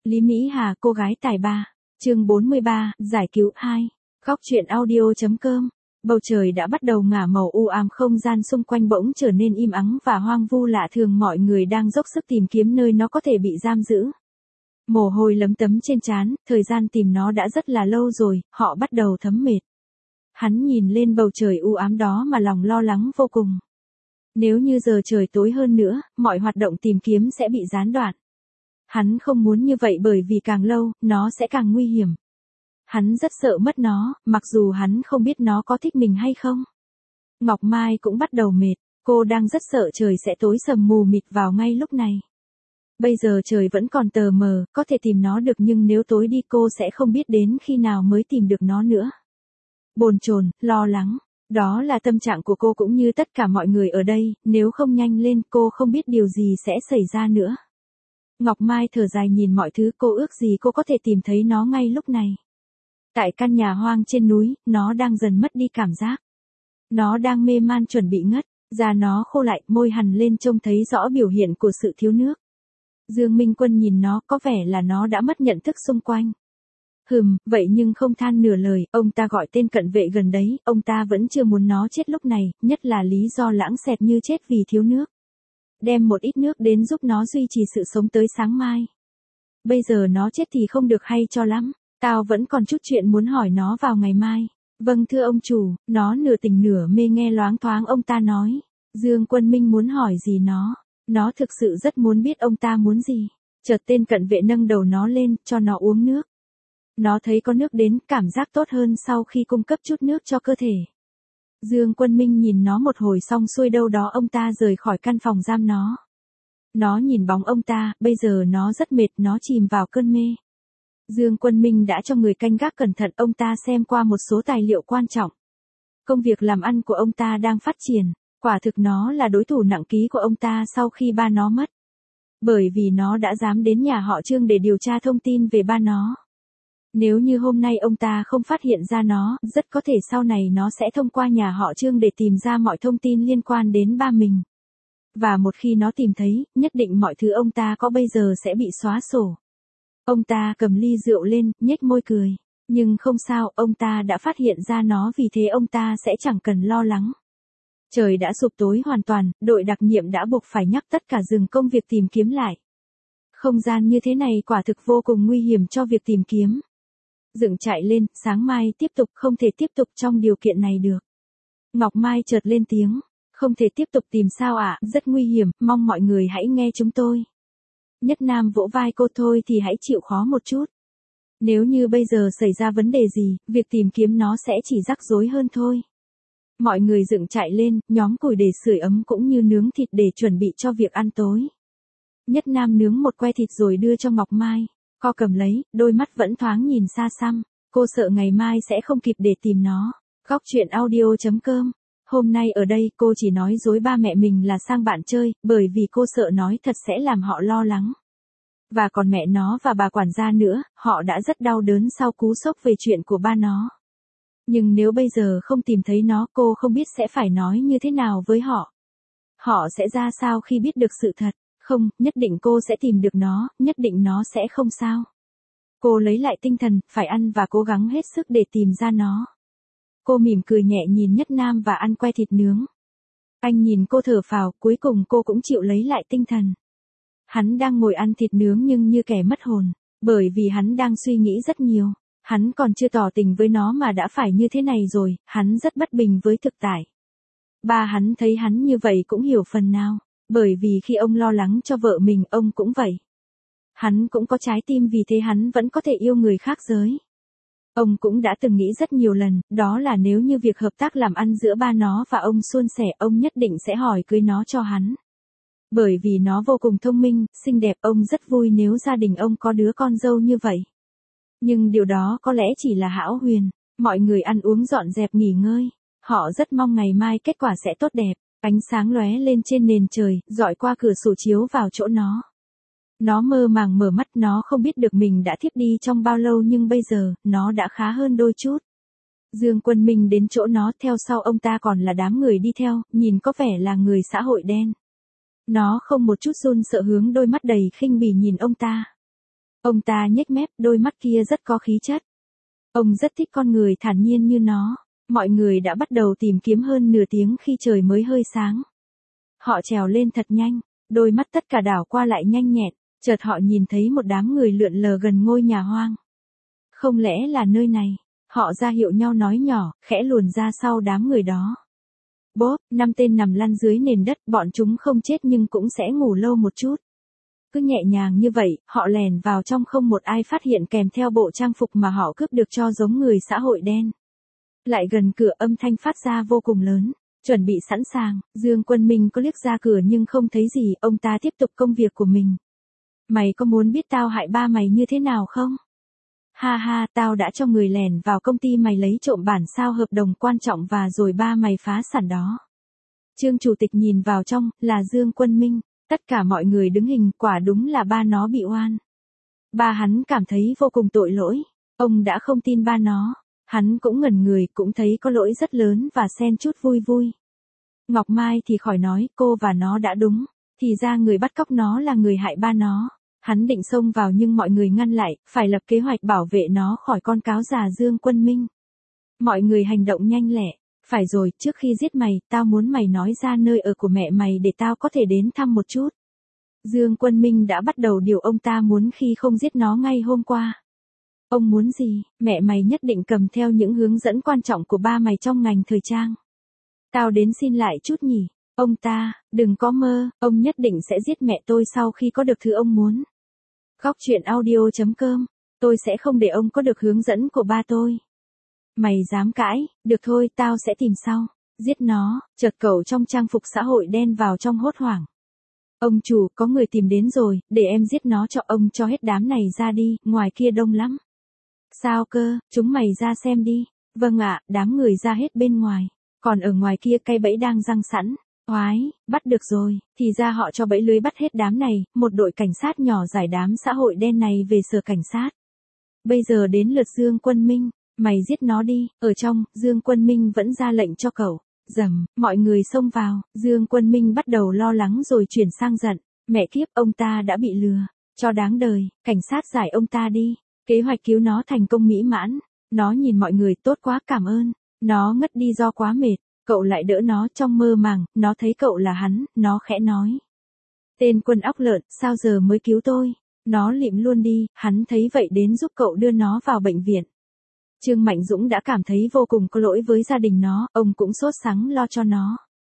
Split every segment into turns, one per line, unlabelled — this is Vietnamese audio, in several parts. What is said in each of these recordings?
Lý Mỹ Hà, cô gái tài ba. Chương 43, giải cứu 2. Góc truyện audio.com. Bầu trời đã bắt đầu ngả màu u ám, không gian xung quanh bỗng trở nên im ắng và hoang vu lạ thường, mọi người đang dốc sức tìm kiếm nơi nó có thể bị giam giữ. Mồ hôi lấm tấm trên trán, thời gian tìm nó đã rất là lâu rồi, họ bắt đầu thấm mệt. Hắn nhìn lên bầu trời u ám đó mà lòng lo lắng vô cùng. Nếu như giờ trời tối hơn nữa, mọi hoạt động tìm kiếm sẽ bị gián đoạn. Hắn không muốn như vậy bởi vì càng lâu, nó sẽ càng nguy hiểm. Hắn rất sợ mất nó, mặc dù hắn không biết nó có thích mình hay không. Ngọc Mai cũng bắt đầu mệt, cô đang rất sợ trời sẽ tối sầm mù mịt vào ngay lúc này. Bây giờ trời vẫn còn tờ mờ, có thể tìm nó được, nhưng nếu tối đi cô sẽ không biết đến khi nào mới tìm được nó nữa. Bồn chồn, lo lắng, đó là tâm trạng của cô cũng như tất cả mọi người ở đây, nếu không nhanh lên cô không biết điều gì sẽ xảy ra nữa. Ngọc Mai thở dài nhìn mọi thứ, cô ước gì cô có thể tìm thấy nó ngay lúc này. Tại căn nhà hoang trên núi, nó đang dần mất đi cảm giác. Nó đang mê man chuẩn bị ngất, da nó khô lại, môi hằn lên, trông thấy rõ biểu hiện của sự thiếu nước. Dương Minh Quân nhìn nó, có vẻ là nó đã mất nhận thức xung quanh. Vậy nhưng không than nửa lời, ông ta gọi tên cận vệ gần đấy, ông ta vẫn chưa muốn nó chết lúc này, nhất là lý do lãng xẹt như chết vì thiếu nước. Đem một ít nước đến giúp nó duy trì sự sống tới sáng mai. Bây giờ nó chết thì không được hay cho lắm, tao vẫn còn chút chuyện muốn hỏi nó vào ngày mai. Vâng thưa ông chủ, nó nửa tỉnh nửa mê nghe loáng thoáng ông ta nói. Dương Quân Minh muốn hỏi gì nó thực sự rất muốn biết ông ta muốn gì. Chợt tên cận vệ nâng đầu nó lên, cho nó uống nước. Nó thấy có nước đến, cảm giác tốt hơn sau khi cung cấp chút nước cho cơ thể. Dương Quân Minh nhìn nó một hồi xong xuôi đâu đó ông ta rời khỏi căn phòng giam nó. Nó nhìn bóng ông ta, bây giờ nó rất mệt, nó chìm vào cơn mê. Dương Quân Minh đã cho người canh gác cẩn thận, ông ta xem qua một số tài liệu quan trọng. Công việc làm ăn của ông ta đang phát triển, quả thực nó là đối thủ nặng ký của ông ta sau khi ba nó mất. Bởi vì nó đã dám đến nhà họ Trương để điều tra thông tin về ba nó. Nếu như hôm nay ông ta không phát hiện ra nó, rất có thể sau này nó sẽ thông qua nhà họ Trương để tìm ra mọi thông tin liên quan đến ba mình. Và một khi nó tìm thấy, nhất định mọi thứ ông ta có bây giờ sẽ bị xóa sổ. Ông ta cầm ly rượu lên, nhếch môi cười. Nhưng không sao, ông ta đã phát hiện ra nó, vì thế ông ta sẽ chẳng cần lo lắng. Trời đã sụp tối hoàn toàn, đội đặc nhiệm đã buộc phải nhắc tất cả dừng công việc tìm kiếm lại. Không gian như thế này quả thực vô cùng nguy hiểm cho việc tìm kiếm. Dựng trại lên, sáng mai tiếp tục, không thể tiếp tục trong điều kiện này được. Ngọc Mai chợt lên tiếng, không thể tiếp tục tìm sao ạ, rất nguy hiểm, mong mọi người hãy nghe chúng tôi. Nhất Nam vỗ vai cô, thôi thì hãy chịu khó một chút. Nếu như bây giờ xảy ra vấn đề gì, việc tìm kiếm nó sẽ chỉ rắc rối hơn thôi. Mọi người dựng trại lên, nhóm củi để sưởi ấm cũng như nướng thịt để chuẩn bị cho việc ăn tối. Nhất Nam nướng một que thịt rồi đưa cho Ngọc Mai. Cô cầm lấy, đôi mắt vẫn thoáng nhìn xa xăm. Cô sợ ngày mai sẽ không kịp để tìm nó. Góc truyện audio.com. Hôm nay ở đây cô chỉ nói dối ba mẹ mình là sang bạn chơi, bởi vì cô sợ nói thật sẽ làm họ lo lắng. Và còn mẹ nó và bà quản gia nữa, họ đã rất đau đớn sau cú sốc về chuyện của ba nó. Nhưng nếu bây giờ không tìm thấy nó, cô không biết sẽ phải nói như thế nào với họ. Họ sẽ ra sao khi biết được sự thật? Không, nhất định cô sẽ tìm được nó, nhất định nó sẽ không sao. Cô lấy lại tinh thần, phải ăn và cố gắng hết sức để tìm ra nó. Cô mỉm cười nhẹ nhìn Nhất Nam và ăn que thịt nướng. Anh nhìn cô thở phào, cuối cùng cô cũng chịu lấy lại tinh thần. Hắn đang ngồi ăn thịt nướng nhưng như kẻ mất hồn, bởi vì hắn đang suy nghĩ rất nhiều. Hắn còn chưa tỏ tình với nó mà đã phải như thế này rồi, hắn rất bất bình với thực tại. Ba hắn thấy hắn như vậy cũng hiểu phần nào, bởi vì khi ông lo lắng cho vợ mình, ông cũng vậy. Hắn cũng có trái tim, vì thế hắn vẫn có thể yêu người khác giới. Ông cũng đã từng nghĩ rất nhiều lần, đó là nếu như việc hợp tác làm ăn giữa ba nó và ông suôn sẻ, ông nhất định sẽ hỏi cưới nó cho hắn. Bởi vì nó vô cùng thông minh, xinh đẹp, ông rất vui nếu gia đình ông có đứa con dâu như vậy. Nhưng điều đó có lẽ chỉ là hão huyền. Mọi người ăn uống dọn dẹp nghỉ ngơi. Họ rất mong ngày mai kết quả sẽ tốt đẹp. Ánh sáng lóe lên trên nền trời, dọi qua cửa sổ chiếu vào chỗ nó. Nó mơ màng mở mắt, nó không biết được mình đã thiếp đi trong bao lâu, nhưng bây giờ, nó đã khá hơn đôi chút. Dương Quân Minh đến chỗ nó, theo sau ông ta còn là đám người đi theo, nhìn có vẻ là người xã hội đen. Nó không một chút run sợ, hướng đôi mắt đầy khinh bỉ nhìn ông ta. Ông ta nhếch mép, đôi mắt kia rất có khí chất. Ông rất thích con người thản nhiên như nó. Mọi người đã bắt đầu tìm kiếm hơn nửa tiếng khi trời mới hơi sáng. Họ trèo lên thật nhanh, đôi mắt tất cả đảo qua lại nhanh nhẹn, chợt họ nhìn thấy một đám người lượn lờ gần ngôi nhà hoang. Không lẽ là nơi này? Họ ra hiệu nhau nói nhỏ, khẽ luồn ra sau đám người đó. Bốp, 5 tên nằm lăn dưới nền đất, bọn chúng không chết nhưng cũng sẽ ngủ lâu một chút. Cứ nhẹ nhàng như vậy, họ lèn vào trong không một ai phát hiện kèm theo bộ trang phục mà họ cướp được cho giống người xã hội đen. Lại gần cửa âm thanh phát ra vô cùng lớn. Chuẩn bị sẵn sàng, Dương Quân Minh có liếc ra cửa nhưng không thấy gì, ông ta tiếp tục công việc của mình. Mày có muốn biết tao hại ba mày như thế nào không? Ha ha, tao đã cho người lèn vào công ty mày lấy trộm bản sao hợp đồng quan trọng và rồi ba mày phá sản đó. Trương chủ tịch nhìn vào trong, là Dương Quân Minh, tất cả mọi người đứng hình, quả đúng là ba nó bị oan. Ba hắn cảm thấy vô cùng tội lỗi, ông đã không tin ba nó. Hắn cũng ngẩn người, cũng thấy có lỗi rất lớn và xen chút vui vui. Ngọc Mai thì khỏi nói, cô và nó đã đúng. Thì ra người bắt cóc nó là người hại ba nó. Hắn định xông vào nhưng mọi người ngăn lại, phải lập kế hoạch bảo vệ nó khỏi con cáo già Dương Quân Minh. Mọi người hành động nhanh lẹ. Phải rồi, trước khi giết mày, tao muốn mày nói ra nơi ở của mẹ mày để tao có thể đến thăm một chút. Dương Quân Minh đã bắt đầu điều ông ta muốn khi không giết nó ngay hôm qua. Ông muốn gì, mẹ mày nhất định cầm theo những hướng dẫn quan trọng của ba mày trong ngành thời trang. Tao đến xin lại chút nhỉ, ông ta, đừng có mơ, ông nhất định sẽ giết mẹ tôi sau khi có được thứ ông muốn. Góc truyện audio.com, tôi sẽ không để ông có được hướng dẫn của ba tôi. Mày dám cãi, được thôi tao sẽ tìm sau, giết nó, chợt cậu trong trang phục xã hội đen vào trong hốt hoảng. Ông chủ, có người tìm đến rồi, để em giết nó cho ông cho hết đám này ra đi, ngoài kia đông lắm. Sao cơ, chúng mày ra xem đi. Vâng ạ, đám người ra hết bên ngoài. Còn ở ngoài kia cây bẫy đang giăng sẵn. Oái, bắt được rồi, thì ra họ cho bẫy lưới bắt hết đám này, một đội cảnh sát nhỏ giải đám xã hội đen này về sở cảnh sát. Bây giờ đến lượt Dương Quân Minh, mày giết nó đi, ở trong, Dương Quân Minh vẫn ra lệnh cho cậu. Dầm, mọi người xông vào, Dương Quân Minh bắt đầu lo lắng rồi chuyển sang giận. Mẹ kiếp, ông ta đã bị lừa, cho đáng đời, cảnh sát giải ông ta đi. Kế hoạch cứu nó thành công mỹ mãn. Nó nhìn mọi người, tốt quá, cảm ơn. Nó ngất đi do quá mệt. Cậu lại đỡ nó trong mơ màng, nó thấy cậu là hắn, nó khẽ nói. Tên quân óc lợn, sao giờ mới cứu tôi? Nó lịm luôn đi, hắn thấy vậy đến giúp cậu đưa nó vào bệnh viện. Trương Mạnh Dũng đã cảm thấy vô cùng có lỗi với gia đình nó, ông cũng sốt sắng lo cho nó.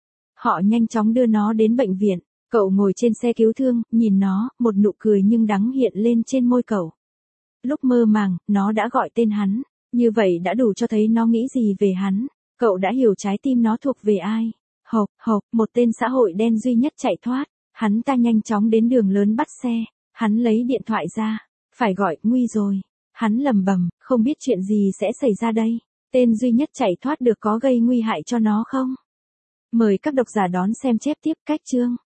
Họ nhanh chóng đưa nó đến bệnh viện. Cậu ngồi trên xe cứu thương, nhìn nó, một nụ cười nhưng đắng hiện lên trên môi cậu. Lúc mơ màng, nó đã gọi tên hắn, như vậy đã đủ cho thấy nó nghĩ gì về hắn. Cậu đã hiểu trái tim nó thuộc về ai. Hộp, một tên xã hội đen duy nhất chạy thoát. Hắn ta nhanh chóng đến đường lớn bắt xe. Hắn lấy điện thoại ra. Phải gọi, nguy rồi. Hắn lầm bầm, không biết chuyện gì sẽ xảy ra đây. Tên duy nhất chạy thoát được có gây nguy hại cho nó không? Mời các độc giả đón xem chép tiếp cách chương.